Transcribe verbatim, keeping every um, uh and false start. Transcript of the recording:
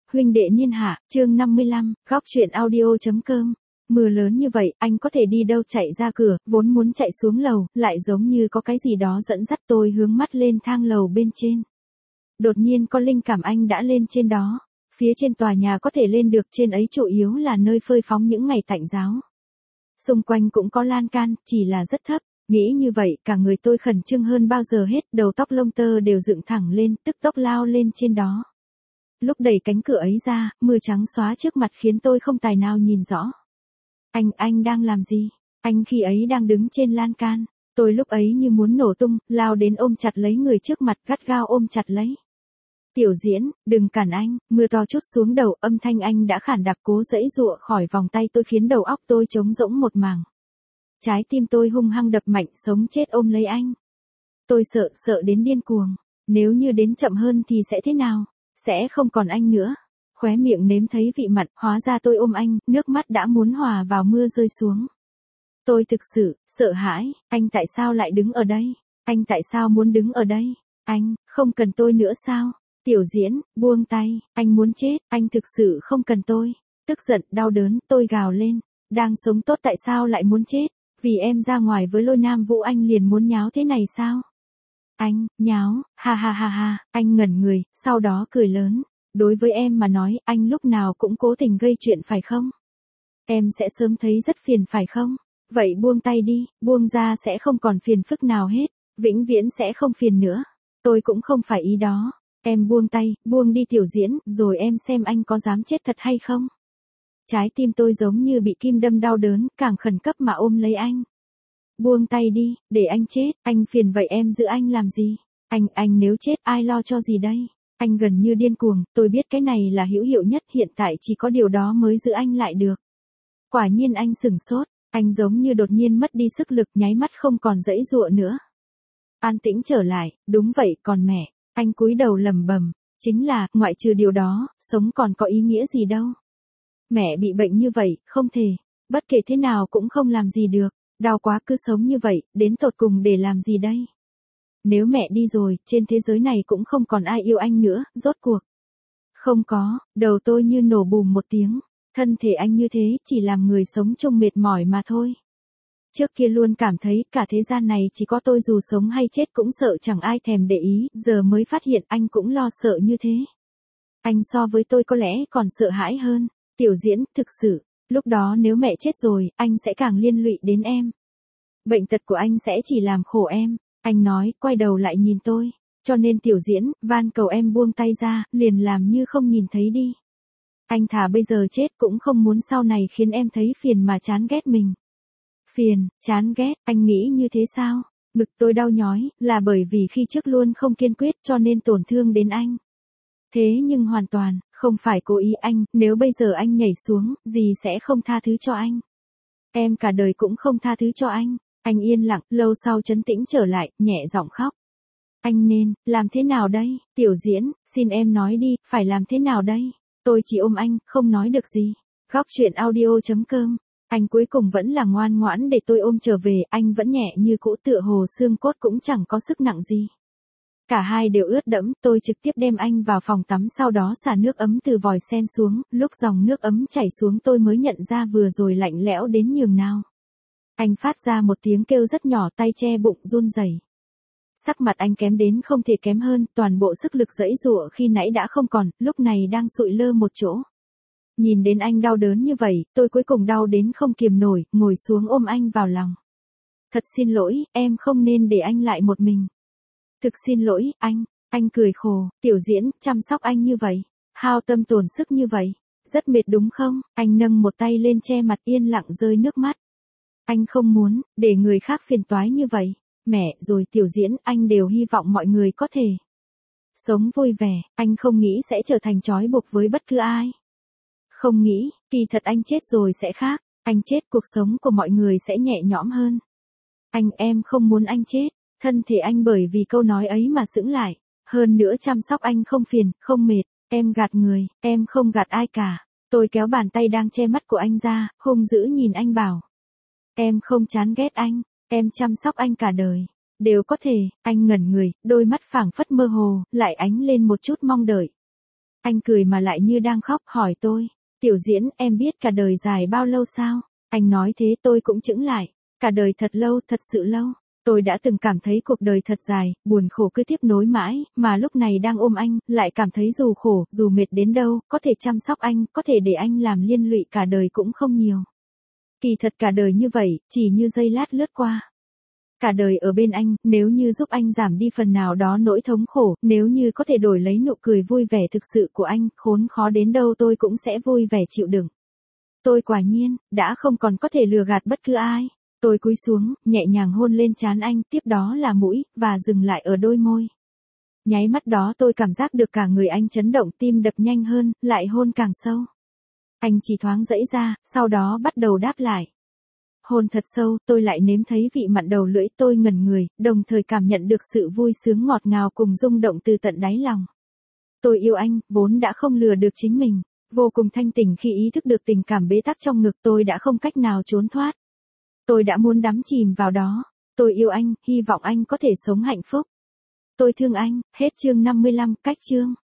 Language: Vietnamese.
huynh đệ niên hạ, chương năm mươi lăm, góc truyện audio.com. Mưa lớn như vậy, anh có thể đi đâu chạy ra cửa, vốn muốn chạy xuống lầu, lại giống như có cái gì đó dẫn dắt tôi hướng mắt lên thang lầu bên trên. Đột nhiên có linh cảm anh đã lên trên đó. Phía trên tòa nhà có thể lên được, trên ấy chủ yếu là nơi phơi phóng những ngày tạnh giáo. Xung quanh cũng có lan can, chỉ là rất thấp. Nghĩ như vậy, cả người tôi khẩn trương hơn bao giờ hết, đầu tóc lông tơ đều dựng thẳng lên, tức tốc lao lên trên đó. Lúc đẩy cánh cửa ấy ra, mưa trắng xóa trước mặt khiến tôi không tài nào nhìn rõ. Anh, anh đang làm gì? Anh khi ấy đang đứng trên lan can. Tôi lúc ấy như muốn nổ tung, lao đến ôm chặt lấy người trước mặt, gắt gao ôm chặt lấy. Tiểu Diễn, đừng cản anh, mưa to chút xuống đầu, âm thanh anh đã khản đặc cố giãy giụa khỏi vòng tay tôi khiến đầu óc tôi trống rỗng một mảng. Trái tim tôi hung hăng đập mạnh, sống chết ôm lấy anh. Tôi sợ, sợ đến điên cuồng. Nếu như đến chậm hơn thì sẽ thế nào? Sẽ không còn anh nữa. Khóe miệng nếm thấy vị mặn, hóa ra tôi ôm anh, nước mắt đã muốn hòa vào mưa rơi xuống. Tôi thực sự, sợ hãi, anh tại sao lại đứng ở đây? Anh tại sao muốn đứng ở đây? Anh, không cần tôi nữa sao? Tiểu Diễn, buông tay, anh muốn chết, anh thực sự không cần tôi. Tức giận, đau đớn, tôi gào lên. Đang sống tốt tại sao lại muốn chết? Vì em ra ngoài với Lôi Nam Vũ anh liền muốn nháo thế này sao? Anh, nháo, ha ha ha ha, anh ngẩn người, sau đó cười lớn. Đối với em mà nói, anh lúc nào cũng cố tình gây chuyện phải không? Em sẽ sớm thấy rất phiền phải không? Vậy buông tay đi, buông ra sẽ không còn phiền phức nào hết, vĩnh viễn sẽ không phiền nữa. Tôi cũng không phải ý đó. Em buông tay, buông đi Tiểu Diễn, rồi em xem anh có dám chết thật hay không? Trái tim tôi giống như bị kim đâm đau đớn, càng khẩn cấp mà ôm lấy anh. Buông tay đi, để anh chết, anh phiền vậy em giữ anh làm gì? Anh, anh nếu chết ai lo cho gì đây? Anh gần như điên cuồng, tôi biết cái này là hữu hiệu nhất, hiện tại chỉ có điều đó mới giữ anh lại được. Quả nhiên anh sửng sốt, anh giống như đột nhiên mất đi sức lực, nháy mắt không còn giãy giụa nữa. An tĩnh trở lại, đúng vậy, còn mẹ, anh cúi đầu lẩm bẩm, chính là, ngoại trừ điều đó, sống còn có ý nghĩa gì đâu. Mẹ bị bệnh như vậy, không thể, bất kể thế nào cũng không làm gì được, đau quá cứ sống như vậy, đến tột cùng để làm gì đây? Nếu mẹ đi rồi, trên thế giới này cũng không còn ai yêu anh nữa, rốt cuộc. Không có, đầu tôi như nổ bùm một tiếng, thân thể anh như thế chỉ làm người sống trông mệt mỏi mà thôi. Trước kia luôn cảm thấy cả thế gian này chỉ có tôi dù sống hay chết cũng sợ chẳng ai thèm để ý, giờ mới phát hiện anh cũng lo sợ như thế. Anh so với tôi có lẽ còn sợ hãi hơn. Tiểu Diễn, thực sự, lúc đó nếu mẹ chết rồi, anh sẽ càng liên lụy đến em. Bệnh tật của anh sẽ chỉ làm khổ em, anh nói, quay đầu lại nhìn tôi. Cho nên Tiểu Diễn, van cầu em buông tay ra, liền làm như không nhìn thấy đi. Anh thà bây giờ chết cũng không muốn sau này khiến em thấy phiền mà chán ghét mình. Phiền, chán ghét, anh nghĩ như thế sao? Ngực tôi đau nhói, là bởi vì khi trước luôn không kiên quyết cho nên tổn thương đến anh. Thế nhưng hoàn toàn, không phải cố ý anh, nếu bây giờ anh nhảy xuống, gì sẽ không tha thứ cho anh. Em cả đời cũng không tha thứ cho anh. Anh yên lặng, lâu sau trấn tĩnh trở lại, nhẹ giọng khóc. Anh nên, làm thế nào đây? Tiểu Diễn, xin em nói đi, phải làm thế nào đây? Tôi chỉ ôm anh, không nói được gì. Góc truyện audio.com. Anh cuối cùng vẫn là ngoan ngoãn để tôi ôm trở về, anh vẫn nhẹ như cũ tựa hồ xương cốt cũng chẳng có sức nặng gì. Cả hai đều ướt đẫm, tôi trực tiếp đem anh vào phòng tắm sau đó xả nước ấm từ vòi sen xuống, lúc dòng nước ấm chảy xuống tôi mới nhận ra vừa rồi lạnh lẽo đến nhường nào. Anh phát ra một tiếng kêu rất nhỏ, tay che bụng run rẩy. Sắc mặt anh kém đến không thể kém hơn, toàn bộ sức lực giãy giụa khi nãy đã không còn, lúc này đang sụi lơ một chỗ. Nhìn đến anh đau đớn như vậy, tôi cuối cùng đau đến không kiềm nổi, ngồi xuống ôm anh vào lòng. Thật xin lỗi, em không nên để anh lại một mình. Thực xin lỗi, anh, anh cười khổ, Tiểu Diễn, chăm sóc anh như vậy, hao tâm tổn sức như vậy, rất mệt đúng không? Anh nâng một tay lên che mặt yên lặng rơi nước mắt. Anh không muốn, để người khác phiền toái như vậy. Mẹ, rồi Tiểu Diễn, anh đều hy vọng mọi người có thể sống vui vẻ, anh không nghĩ sẽ trở thành trói buộc với bất cứ ai. Không nghĩ, kỳ thật anh chết rồi sẽ khác, anh chết cuộc sống của mọi người sẽ nhẹ nhõm hơn. Anh, em không muốn anh chết, thân thể anh bởi vì câu nói ấy mà sững lại, hơn nữa chăm sóc anh không phiền, không mệt, em gạt người, em không gạt ai cả. Tôi kéo bàn tay đang che mắt của anh ra, hung dữ nhìn anh bảo. Em không chán ghét anh, em chăm sóc anh cả đời, đều có thể. Anh ngẩn người, đôi mắt phảng phất mơ hồ, lại ánh lên một chút mong đợi. Anh cười mà lại như đang khóc, hỏi tôi, Tiểu Diễn, em biết cả đời dài bao lâu sao? Anh nói thế tôi cũng chững lại. Cả đời thật lâu, thật sự lâu. Tôi đã từng cảm thấy cuộc đời thật dài, buồn khổ cứ tiếp nối mãi, mà lúc này đang ôm anh, lại cảm thấy dù khổ, dù mệt đến đâu, có thể chăm sóc anh, có thể để anh làm liên lụy cả đời cũng không nhiều. Kỳ thật cả đời như vậy, chỉ như giây lát lướt qua. Cả đời ở bên anh, nếu như giúp anh giảm đi phần nào đó nỗi thống khổ, nếu như có thể đổi lấy nụ cười vui vẻ thực sự của anh, khốn khó đến đâu tôi cũng sẽ vui vẻ chịu đựng. Tôi quả nhiên, đã không còn có thể lừa gạt bất cứ ai. Tôi cúi xuống, nhẹ nhàng hôn lên trán anh, tiếp đó là mũi, và dừng lại ở đôi môi. Nháy mắt đó tôi cảm giác được cả người anh chấn động, tim đập nhanh hơn, lại hôn càng sâu. Anh chỉ thoáng giãy ra, sau đó bắt đầu đáp lại. Hôn thật sâu, tôi lại nếm thấy vị mặn đầu lưỡi, tôi ngẩn người, đồng thời cảm nhận được sự vui sướng ngọt ngào cùng rung động từ tận đáy lòng. Tôi yêu anh, vốn đã không lừa được chính mình. Vô cùng thanh tỉnh khi ý thức được tình cảm bế tắc trong ngực, tôi đã không cách nào trốn thoát. Tôi đã muốn đắm chìm vào đó. Tôi yêu anh, hy vọng anh có thể sống hạnh phúc. Tôi thương anh, hết chương năm mươi lăm, cách chương.